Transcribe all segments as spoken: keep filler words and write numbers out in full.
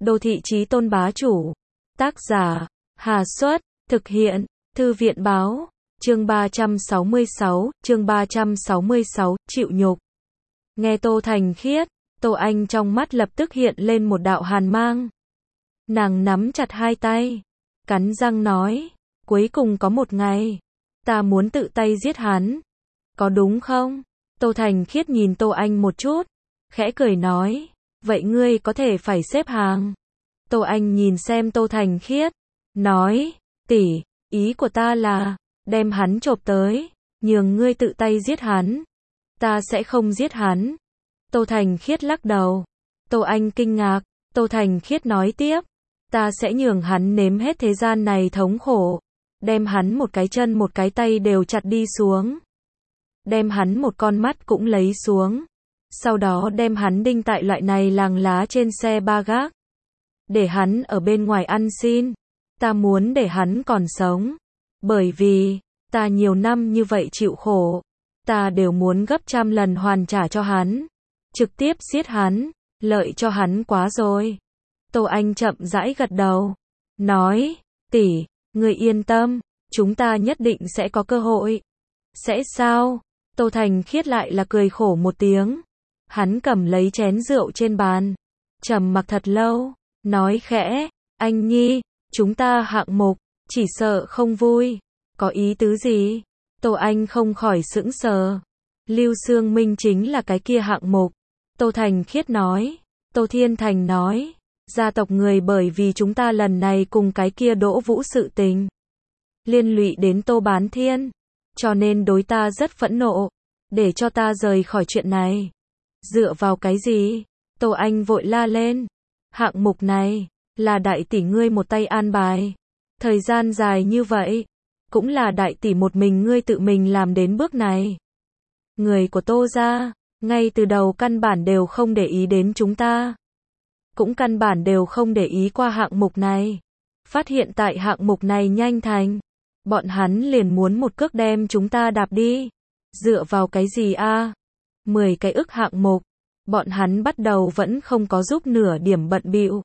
Đô thị chí tôn bá chủ. Tác giả, Hà Xuất, thực hiện, Thư viện báo, chương ba trăm sáu mươi sáu, chương ba trăm sáu mươi sáu, chịu nhục. Nghe Tô Thành Khiết, Tô Anh trong mắt lập tức hiện lên một đạo hàn mang. Nàng nắm chặt hai tay, cắn răng nói, cuối cùng có một ngày, ta muốn tự tay giết hắn. Có đúng không? Tô Thành Khiết nhìn Tô Anh một chút, khẽ cười nói, vậy ngươi có thể phải xếp hàng. Tô Anh nhìn xem Tô Thành Khiết, nói, tỷ, ý của ta là, đem hắn chộp tới, nhường ngươi tự tay giết hắn. Ta sẽ không giết hắn. Tô Thành Khiết lắc đầu. Tô Anh kinh ngạc, Tô Thành Khiết nói tiếp, ta sẽ nhường hắn nếm hết thế gian này thống khổ, đem hắn một cái chân một cái tay đều chặt đi xuống, đem hắn một con mắt cũng lấy xuống, sau đó đem hắn đinh tại loại này làng lá trên xe ba gác, để hắn ở bên ngoài ăn xin. Ta muốn để hắn còn sống, bởi vì, ta nhiều năm như vậy chịu khổ, ta đều muốn gấp trăm lần hoàn trả cho hắn, trực tiếp giết hắn, lợi cho hắn quá rồi. Tô Anh chậm rãi gật đầu, nói, tỷ, ngươi yên tâm, chúng ta nhất định sẽ có cơ hội. Sẽ sao? Tô Thành Khiết lại là cười khổ một tiếng. Hắn cầm lấy chén rượu trên bàn, trầm mặc thật lâu, nói khẽ, anh Nhi, chúng ta hạng mục, chỉ sợ không vui. Có ý tứ gì? Tô Anh không khỏi sững sờ. Lưu Sương Minh chính là cái kia hạng mục. Tô Thành Khiết nói. Tô Thiên Thành nói, gia tộc người bởi vì chúng ta lần này cùng cái kia Đỗ Vũ sự tình, liên lụy đến Tô Bán Thiên, cho nên đối ta rất phẫn nộ, để cho ta rời khỏi chuyện này. Dựa vào cái gì? Tô Anh vội la lên. Hạng mục này, là đại tỷ ngươi một tay an bài. Thời gian dài như vậy, cũng là đại tỷ một mình ngươi tự mình làm đến bước này. Người của Tô gia, ngay từ đầu căn bản đều không để ý đến chúng ta. Cũng căn bản đều không để ý qua hạng mục này. Phát hiện tại hạng mục này nhanh thành, bọn hắn liền muốn một cước đem chúng ta đạp đi. Dựa vào cái gì a? Mười cái ức hạng mục, bọn hắn bắt đầu vẫn không có giúp nửa điểm bận bịu.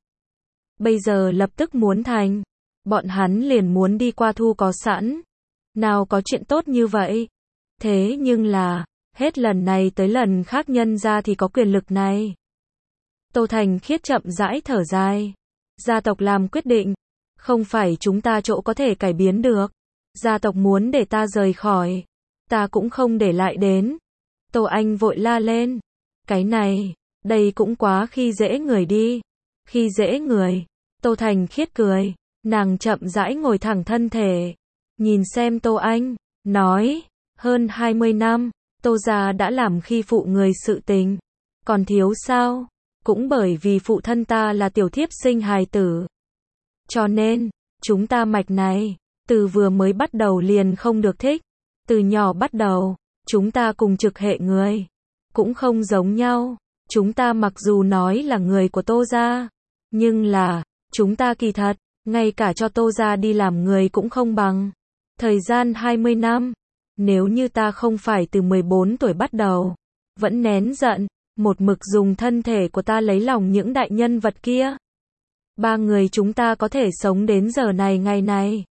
Bây giờ lập tức muốn thành, bọn hắn liền muốn đi qua thu có sẵn. Nào có chuyện tốt như vậy. Thế nhưng là, hết lần này tới lần khác nhân ra thì có quyền lực này. Tô Thành Khiết chậm rãi thở dài. Gia tộc làm quyết định, không phải chúng ta chỗ có thể cải biến được. Gia tộc muốn để ta rời khỏi, ta cũng không để lại đến. Tô Anh vội la lên. Cái này, đây cũng quá khi dễ người đi. Khi dễ người. Tô Thành Khiết cười. Nàng chậm rãi ngồi thẳng thân thể. Nhìn xem Tô Anh, nói, hơn hai mươi năm, Tô gia đã làm khi phụ người sự tình. Còn thiếu sao? Cũng bởi vì phụ thân ta là tiểu thiếp sinh hài tử. Cho nên, chúng ta mạch này, từ vừa mới bắt đầu liền không được thích. Từ nhỏ bắt đầu, chúng ta cùng trực hệ người, cũng không giống nhau. Chúng ta mặc dù nói là người của Tô gia, nhưng là, chúng ta kỳ thật, ngay cả cho Tô gia đi làm người cũng không bằng. Thời gian hai mươi năm, nếu như ta không phải từ mười bốn tuổi bắt đầu, vẫn nén giận, một mực dùng thân thể của ta lấy lòng những đại nhân vật kia, ba người chúng ta có thể sống đến giờ này ngày này.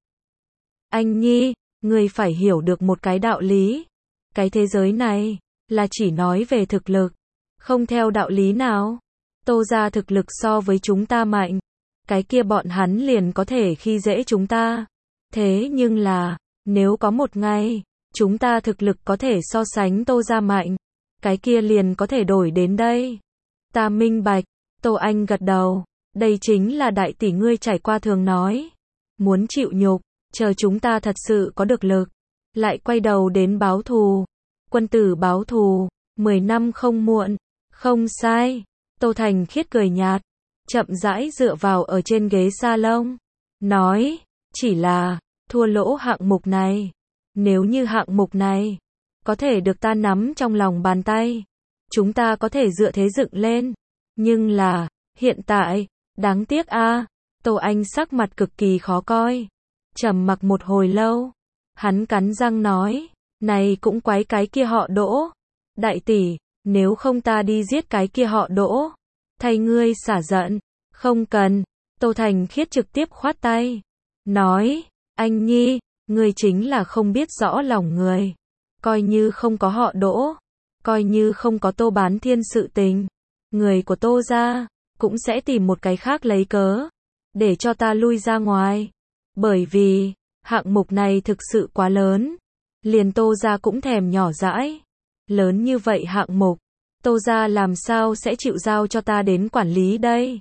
Anh Nhi, ngươi phải hiểu được một cái đạo lý. Cái thế giới này, là chỉ nói về thực lực, không theo đạo lý nào. Tô gia thực lực so với chúng ta mạnh, cái kia bọn hắn liền có thể khi dễ chúng ta. Thế nhưng là, nếu có một ngày, chúng ta thực lực có thể so sánh Tô gia mạnh, cái kia liền có thể đổi đến đây. Ta minh bạch. Tô Anh gật đầu. Đây chính là đại tỷ ngươi trải qua thường nói. Muốn chịu nhục, chờ chúng ta thật sự có được lực, lại quay đầu đến báo thù. Quân tử báo thù, mười năm không muộn. Không sai. Tô Thành Khiết cười nhạt, chậm rãi dựa vào ở trên ghế salon, nói, chỉ là, thua lỗ hạng mục này. Nếu như hạng mục này, có thể được ta nắm trong lòng bàn tay, chúng ta có thể dựa thế dựng lên. Nhưng là, hiện tại, đáng tiếc a. Tô Anh sắc mặt cực kỳ khó coi. Trầm mặc một hồi lâu, hắn cắn răng nói, này cũng quái cái kia họ Đỗ. Đại tỷ, nếu không ta đi giết cái kia họ Đỗ, thay ngươi xả giận. Không cần, Tô Thành Khiết trực tiếp khoát tay. Nói, anh Nhi, ngươi chính là không biết rõ lòng người. Coi như không có họ Đỗ, coi như không có Tô Bán Thiên sự tình. Người của Tô gia cũng sẽ tìm một cái khác lấy cớ, để cho ta lui ra ngoài. Bởi vì, hạng mục này thực sự quá lớn. Liền Tô gia cũng thèm nhỏ dãi. Lớn như vậy hạng mục, Tô gia làm sao sẽ chịu giao cho ta đến quản lý đây?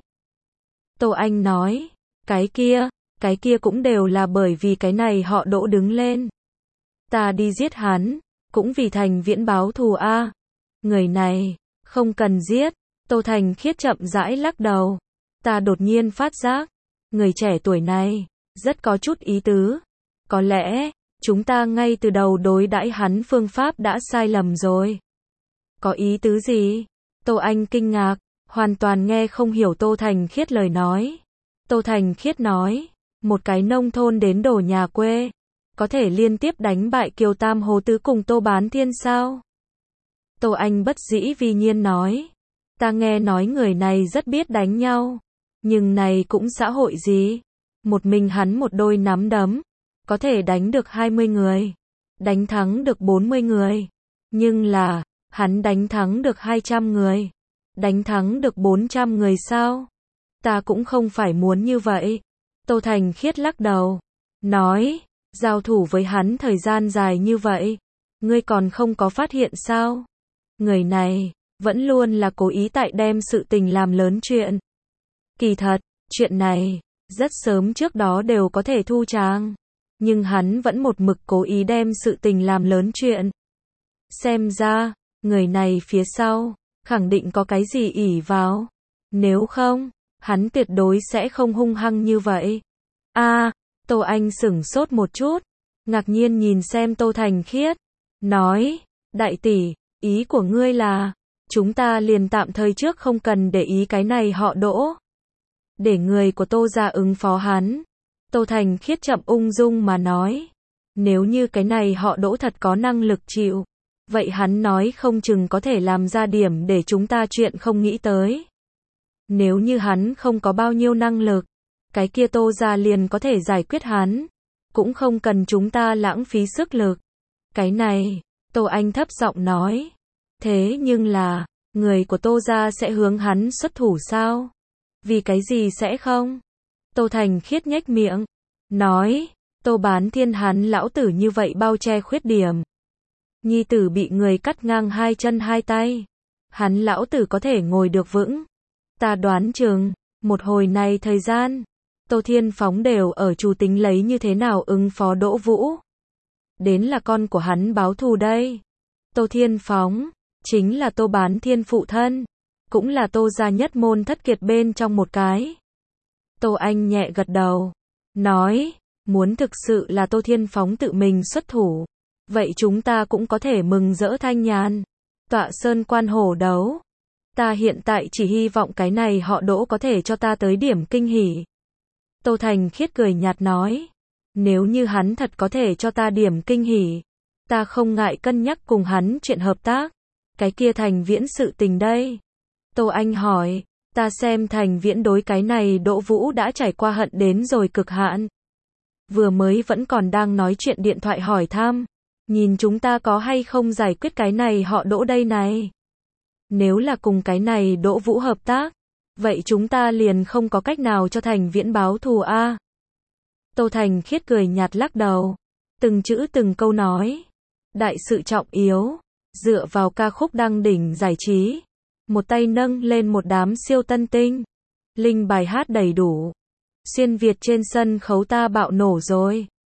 Tô Anh nói, cái kia, cái kia cũng đều là bởi vì cái này họ Đỗ đứng lên. Ta đi giết hắn, cũng vì Thành Viễn báo thù a. Người này, không cần giết. Tô Thành Khiết chậm rãi lắc đầu. Ta đột nhiên phát giác, người trẻ tuổi này, rất có chút ý tứ. Có lẽ, chúng ta ngay từ đầu đối đãi hắn phương pháp đã sai lầm rồi. Có ý tứ gì? Tô Anh kinh ngạc, hoàn toàn nghe không hiểu Tô Thành Khiết lời nói. Tô Thành Khiết nói, một cái nông thôn đến đổ nhà quê, có thể liên tiếp đánh bại Kiều Tam Hồ Tứ cùng Tô Bán Thiên sao? Tô Anh bất dĩ vi nhiên nói, ta nghe nói người này rất biết đánh nhau, nhưng này cũng xã hội gì? Một mình hắn một đôi nắm đấm, có thể đánh được hai mươi người, đánh thắng được bốn mươi người, nhưng là, hắn đánh thắng được hai trăm người, đánh thắng được bốn trăm người sao? Ta cũng không phải muốn như vậy. Tô Thành Khiết lắc đầu, nói, giao thủ với hắn thời gian dài như vậy, ngươi còn không có phát hiện sao? Người này, vẫn luôn là cố ý tại đem sự tình làm lớn chuyện. Kỳ thật, chuyện này, rất sớm trước đó đều có thể thu tràng. Nhưng hắn vẫn một mực cố ý đem sự tình làm lớn chuyện. Xem ra, người này phía sau, khẳng định có cái gì ỷ vào. Nếu không, hắn tuyệt đối sẽ không hung hăng như vậy. A, Tô Anh sửng sốt một chút, ngạc nhiên nhìn xem Tô Thành Khiết, nói, đại tỷ, ý của ngươi là, chúng ta liền tạm thời trước không cần để ý cái này họ Đỗ. Để người của Tô gia ứng phó hắn. Tô Thành Khiết chậm ung dung mà nói, nếu như cái này họ Đỗ thật có năng lực chịu, vậy hắn nói không chừng có thể làm ra điểm để chúng ta chuyện không nghĩ tới. Nếu như hắn không có bao nhiêu năng lực, cái kia Tô gia liền có thể giải quyết hắn, cũng không cần chúng ta lãng phí sức lực. Cái này, Tô Anh thấp giọng nói, thế nhưng là, người của Tô gia sẽ hướng hắn xuất thủ sao? Vì cái gì sẽ không? Tô Thành Khiết nhếch miệng, nói, Tô Bán Thiên hắn lão tử như vậy bao che khuyết điểm. Nhi tử bị người cắt ngang hai chân hai tay, hắn lão tử có thể ngồi được vững. Ta đoán chừng, một hồi này thời gian, Tô Thiên Phóng đều ở chủ tính lấy như thế nào ứng phó Đỗ Vũ. Đến là con của hắn báo thù đây. Tô Thiên Phóng, chính là Tô Bán Thiên phụ thân, cũng là Tô gia nhất môn thất kiệt bên trong một cái. Tô Anh nhẹ gật đầu, nói, muốn thực sự là Tô Thiên Phóng tự mình xuất thủ, vậy chúng ta cũng có thể mừng rỡ thanh nhàn, tọa sơn quan hổ đấu. Ta hiện tại chỉ hy vọng cái này họ Đỗ có thể cho ta tới điểm kinh hỉ. Tô Thành Khiết cười nhạt nói, nếu như hắn thật có thể cho ta điểm kinh hỉ, ta không ngại cân nhắc cùng hắn chuyện hợp tác. Cái kia Thành Viễn sự tình đây. Tô Anh hỏi, ta xem Thành Viễn đối cái này Đỗ Vũ đã trải qua hận đến rồi cực hạn. Vừa mới vẫn còn đang nói chuyện điện thoại hỏi thăm, nhìn chúng ta có hay không giải quyết cái này họ Đỗ đây này. Nếu là cùng cái này Đỗ Vũ hợp tác, vậy chúng ta liền không có cách nào cho Thành Viễn báo thù a. Tô Thành Khiết cười nhạt lắc đầu, từng chữ từng câu nói, đại sự trọng yếu, dựa vào ca khúc đăng đỉnh giải trí, một tay nâng lên một đám siêu tân tinh, linh bài hát đầy đủ, xuyên Việt trên sân khấu ta bạo nổ rồi.